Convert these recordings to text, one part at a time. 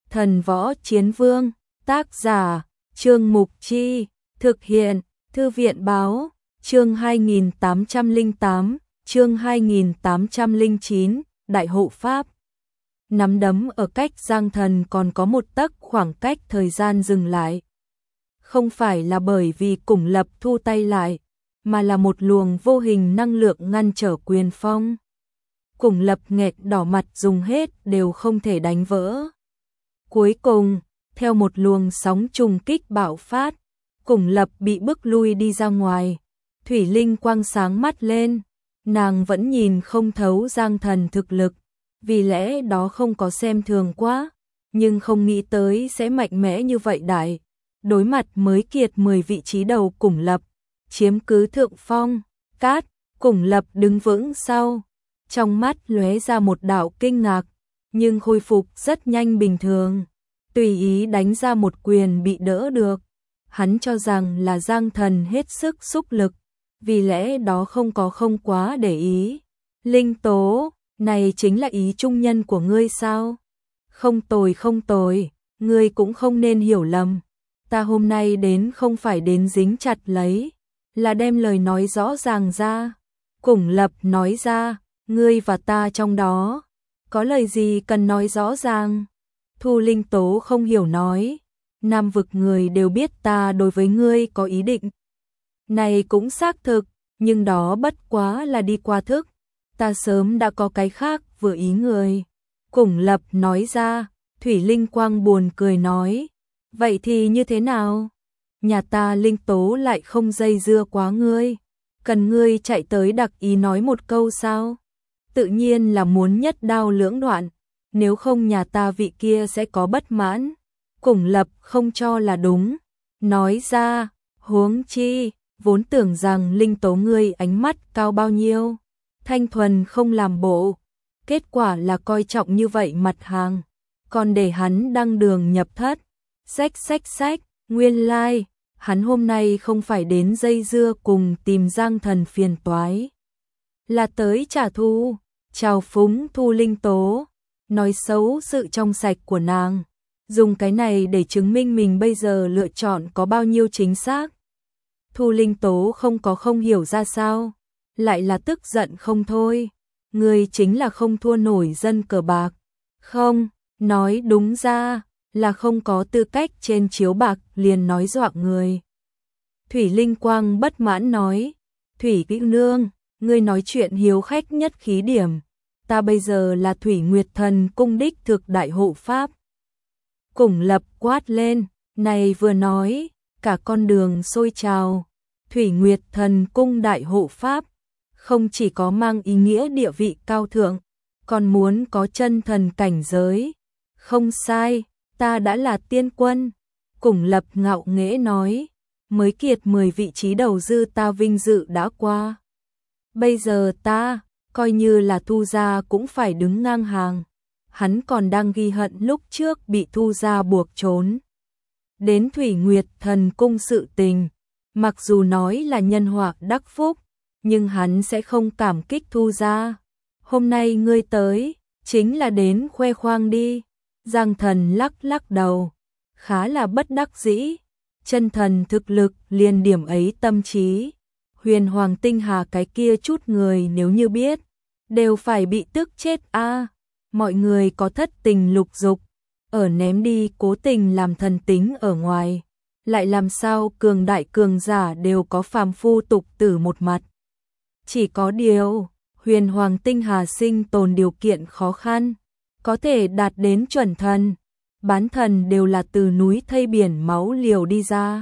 Thần Võ Chiến Vương, tác giả, Trương Mục Chi, thực hiện, Thư viện Báo, chương 2808, chương 2809, Đại Hộ Pháp. Nắm đấm ở cách Giang Thần còn có một tấc khoảng cách thời gian dừng lại. Không phải là bởi vì Củng Lập thu tay lại, mà là một luồng vô hình năng lượng ngăn trở quyền phong. Củng Lập nghẹt đỏ mặt dùng hết đều không thể đánh vỡ. Cuối cùng, theo một luồng sóng trùng kích bạo phát, Củng Lập bị bức lui đi ra ngoài. Thủy Linh quang sáng mắt lên, nàng vẫn nhìn không thấu Giang Thần thực lực, vì lẽ đó không có xem thường quá, nhưng không nghĩ tới sẽ mạnh mẽ như vậy đại. Đối mặt mới kiệt 10 vị trí đầu Củng Lập, chiếm cứ thượng phong, cát, Củng Lập đứng vững sau, trong mắt lóe ra một đạo kinh ngạc, nhưng khôi phục rất nhanh bình thường, tùy ý đánh ra một quyền bị đỡ được. Hắn cho rằng là Giang Thần hết sức xúc lực, vì lẽ đó không quá để ý. Linh Tố, này chính là ý trung nhân của ngươi sao? Không tồi, ngươi cũng không nên hiểu lầm. Ta hôm nay đến không phải đến dính chặt lấy, là đem lời nói rõ ràng ra. Củng Lập nói ra, ngươi và ta trong đó, có lời gì cần nói rõ ràng? Thu Linh Tố không hiểu nói, Nam vực người đều biết ta đối với ngươi có ý định. Này cũng xác thực, nhưng đó bất quá là đi qua thức, ta sớm đã có cái khác vừa ý người. Củng Lập nói ra, Thủy Linh Quang buồn cười nói, vậy thì như thế nào? Nhà ta Linh Tố lại không dây dưa quá ngươi, cần ngươi chạy tới đặc ý nói một câu sao? Tự nhiên là muốn nhất đao lưỡng đoạn, nếu không nhà ta vị kia sẽ có bất mãn. Củng Lập không cho là đúng, nói ra, huống chi, vốn tưởng rằng Linh Tố ngươi ánh mắt cao bao nhiêu, thanh thuần không làm bộ, kết quả là coi trọng như vậy mặt hàng, còn để hắn đăng đường nhập thất. Xách, nguyên lai, hắn hôm nay không phải đến dây dưa cùng tìm Giang Thần phiền toái, là tới trả thù, chào phúng Thu Linh Tố, nói xấu sự trong sạch của nàng, dùng cái này để chứng minh mình bây giờ lựa chọn có bao nhiêu chính xác. Thu Linh Tố không hiểu ra sao, lại là tức giận không thôi, người chính là không thua nổi dân cờ bạc, không, nói đúng ra là không có tư cách trên chiếu bạc liền nói dọa người. Thủy Linh Quang bất mãn nói, Thủy Kỹ Nương, ngươi nói chuyện hiếu khách nhất khí điểm, ta bây giờ là Thủy Nguyệt Thần cung đích thực đại hộ pháp. Củng Lập quát lên, này vừa nói, cả con đường sôi trào. Thủy Nguyệt Thần cung đại hộ pháp, không chỉ có mang ý nghĩa địa vị cao thượng, còn muốn có chân thần cảnh giới. Không sai, ta đã là tiên quân. Củng Lập ngạo nghễ nói, mới kiệt 10 vị trí đầu dư ta vinh dự đã qua. Bây giờ ta, coi như là Thu gia cũng phải đứng ngang hàng. Hắn còn đang ghi hận lúc trước bị Thu gia buộc trốn. Đến Thủy Nguyệt Thần cung sự tình, mặc dù nói là nhân họa đắc phúc, nhưng hắn sẽ không cảm kích Thu gia. Hôm nay ngươi tới, chính là đến khoe khoang đi. Giang Thần lắc đầu, khá là bất đắc dĩ. Chân thần thực lực liền điểm ấy tâm trí. Huyền Hoàng Tinh Hà cái kia chút người nếu như biết, đều phải bị tức chết a. Mọi người có thất tình lục dục, ở ném đi cố tình làm thần tính ở ngoài, lại làm sao cường đại cường giả đều có phàm phu tục tử một mặt. Chỉ có điều, Huyền Hoàng Tinh Hà sinh tồn điều kiện khó khăn, có thể đạt đến chuẩn thần, bán thần đều là từ núi thây biển máu liều đi ra.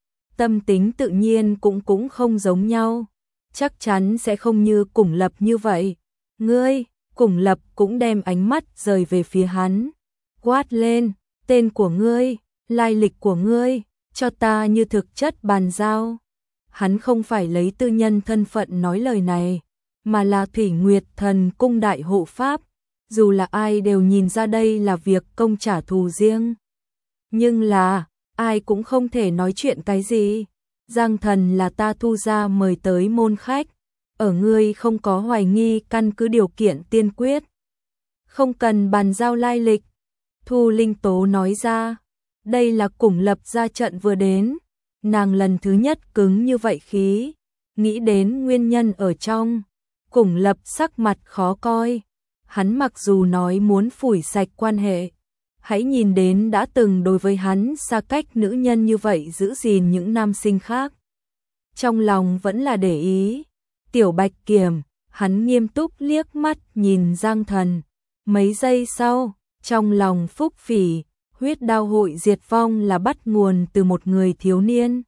Tâm tính tự nhiên cũng không giống nhau, chắc chắn sẽ không như Củng Lập như vậy. Ngươi, Củng Lập cũng đem ánh mắt rời về phía hắn, quát lên, tên của ngươi, lai lịch của ngươi, cho ta như thực chất bàn giao. Hắn không phải lấy tư nhân thân phận nói lời này, mà là Thủy Nguyệt Thần cung đại hộ pháp, dù là ai đều nhìn ra đây là việc công trả thù riêng. Nhưng là, ai cũng không thể nói chuyện cái gì. Giang Thần là ta Thu gia mời tới môn khách, ở ngươi không có hoài nghi căn cứ điều kiện tiên quyết, không cần bàn giao lai lịch. Thu Linh Tố nói ra, đây là Củng Lập ra trận vừa đến, nàng lần thứ nhất cứng như vậy khí, nghĩ đến nguyên nhân ở trong, Củng Lập sắc mặt khó coi, hắn mặc dù nói muốn phủi sạch quan hệ, hãy nhìn đến đã từng đối với hắn xa cách nữ nhân như vậy giữ gìn những nam sinh khác. Trong lòng vẫn là để ý, Tiểu Bạch Kiểm, hắn nghiêm túc liếc mắt nhìn Giang Thần, mấy giây sau, trong lòng phúc phỉ, huyết đao hội diệt vong là bắt nguồn từ một người thiếu niên.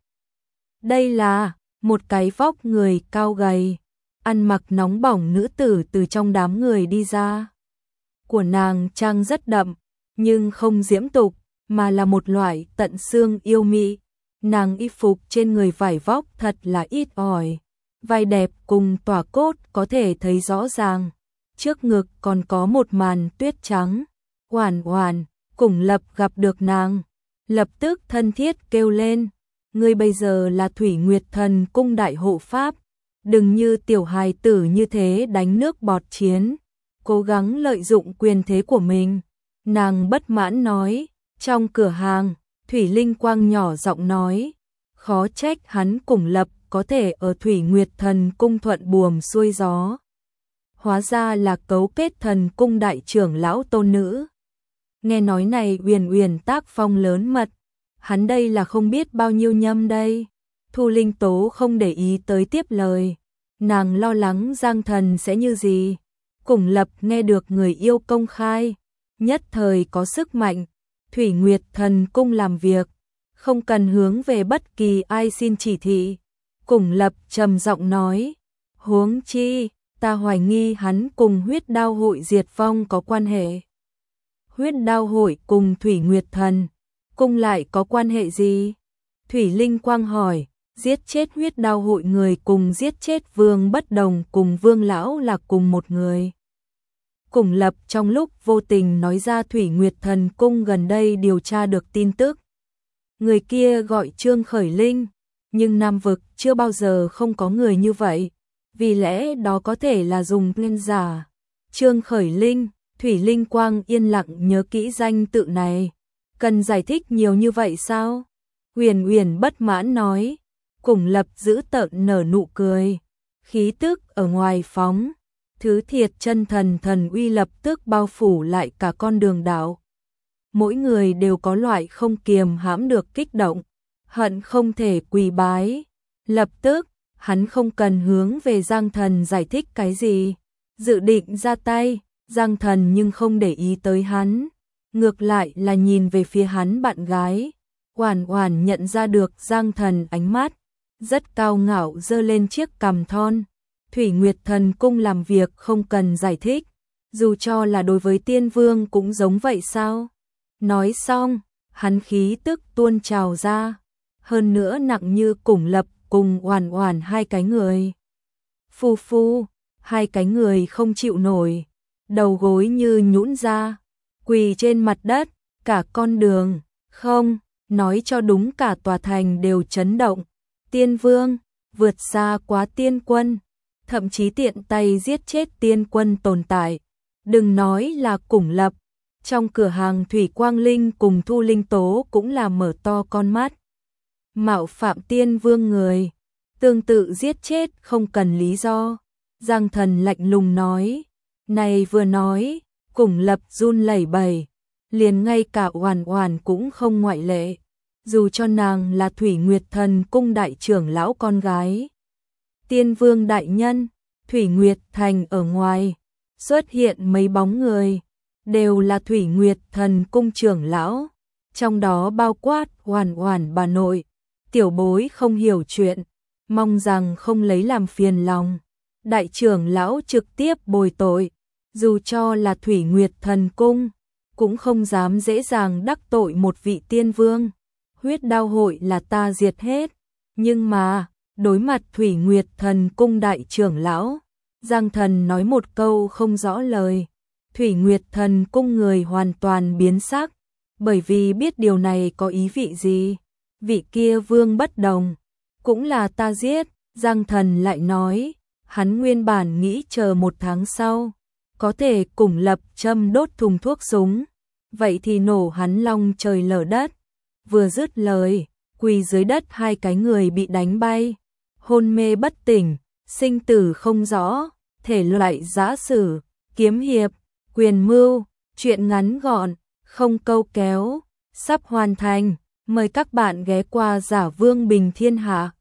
Đây là một cái vóc người cao gầy, ăn mặc nóng bỏng nữ tử từ trong đám người đi ra. Của nàng trang rất đậm, nhưng không diễm tục, mà là một loại tận xương yêu mị. Nàng y phục trên người vải vóc thật là ít ỏi, vai đẹp cùng tỏa cốt có thể thấy rõ ràng. Trước ngực còn có một màn tuyết trắng. Oản Oản, Củng Lập gặp được nàng, lập tức thân thiết kêu lên, ngươi bây giờ là Thủy Nguyệt Thần cung đại hộ pháp, đừng như tiểu hài tử như thế đánh nước bọt chiến, cố gắng lợi dụng quyền thế của mình. Nàng bất mãn nói, trong cửa hàng, Thủy Linh Quang nhỏ giọng nói, khó trách hắn Củng Lập có thể ở Thủy Nguyệt Thần cung thuận buồm xuôi gió. Hóa ra là cấu kết Thần cung đại trưởng lão tôn nữ. Nghe nói này Uyển Uyển tác phong lớn mật, hắn đây là không biết bao nhiêu nhâm đây. Thu Linh Tố không để ý tới tiếp lời, nàng lo lắng Giang Thần sẽ như gì. Củng Lập nghe được người yêu công khai, nhất thời có sức mạnh, Thủy Nguyệt Thần cung làm việc, không cần hướng về bất kỳ ai xin chỉ thị. Củng Lập trầm giọng nói, huống chi, ta hoài nghi hắn cùng huyết đao hội diệt vong có quan hệ. Huyết đao hội cùng Thủy Nguyệt Thần cung lại có quan hệ gì? Thủy Linh Quang hỏi, giết chết huyết đao hội người cùng giết chết Vương Bất Đồng cùng Vương Lão là cùng một người. Củng Lập trong lúc vô tình nói ra Thủy Nguyệt Thần cung gần đây điều tra được tin tức. Người kia gọi Trương Khởi Linh, nhưng Nam Vực chưa bao giờ không có người như vậy, vì lẽ đó có thể là dùng tên giả. Trương Khởi Linh, Thủy Linh Quang yên lặng nhớ kỹ danh tự này. Cần giải thích nhiều như vậy sao? Uyển Uyển bất mãn nói. Củng Lập giữ tợn nở nụ cười, khí tức ở ngoài phóng, thứ thiệt chân thần thần uy lập tức bao phủ lại cả con đường đạo. Mỗi người đều có loại không kiềm hãm được kích động, hận không thể quỳ bái. Lập tức, hắn không cần hướng về Giang Thần giải thích cái gì, dự định ra tay. Giang Thần nhưng không để ý tới hắn, ngược lại là nhìn về phía hắn bạn gái. Oản Oản nhận ra được Giang Thần ánh mắt, rất cao ngạo giơ lên chiếc cằm thon. Thủy Nguyệt Thần cung làm việc không cần giải thích, dù cho là đối với Tiên Vương cũng giống vậy sao? Nói xong, hắn khí tức tuôn trào ra, hơn nữa nặng như Củng Lập cùng Oản Oản hai cái người. Phu phu, hai cái người không chịu nổi, đầu gối như nhũn ra, quỳ trên mặt đất, cả con đường, không, nói cho đúng cả tòa thành đều chấn động. Tiên Vương, vượt xa quá tiên quân, thậm chí tiện tay giết chết tiên quân tồn tại. Đừng nói là Củng Lập, trong cửa hàng Thủy Quang Linh cùng Thu Linh Tố cũng là mở to con mắt. Mạo phạm tiên vương người, tương tự giết chết không cần lý do. Giang Thần lạnh lùng nói, này vừa nói, Củng Lập run lẩy bẩy, liền ngay cả Oản Oản cũng không ngoại lệ. Dù cho nàng là Thủy Nguyệt Thần cung đại trưởng lão con gái. Tiên Vương đại nhân, Thủy Nguyệt thành ở ngoài, xuất hiện mấy bóng người, đều là Thủy Nguyệt Thần cung trưởng lão, trong đó bao quát Oản Oản bà nội. Tiểu bối không hiểu chuyện, mong rằng không lấy làm phiền lòng. Đại trưởng lão trực tiếp bồi tội, dù cho là Thủy Nguyệt Thần cung, cũng không dám dễ dàng đắc tội một vị tiên vương. Huyết đao hội là ta diệt hết, nhưng mà, đối mặt Thủy Nguyệt Thần cung đại trưởng lão, Giang Thần nói một câu không rõ lời. Thủy Nguyệt Thần cung người hoàn toàn biến sắc, bởi vì biết điều này có ý vị gì. Vị kia Vương Bất Đồng, cũng là ta giết. Giang Thần lại nói, hắn nguyên bản nghĩ chờ 1 tháng sau, có thể Củng Lập châm đốt thùng thuốc súng, vậy thì nổ hắn long trời lở đất. Vừa dứt lời, quỳ dưới đất hai cái người bị đánh bay, hôn mê bất tỉnh, sinh tử không rõ, thể loại giã sử, kiếm hiệp, quyền mưu, truyện ngắn gọn, không câu kéo, sắp hoàn thành. Mời các bạn ghé qua Giả Vương Bình Thiên Hạ.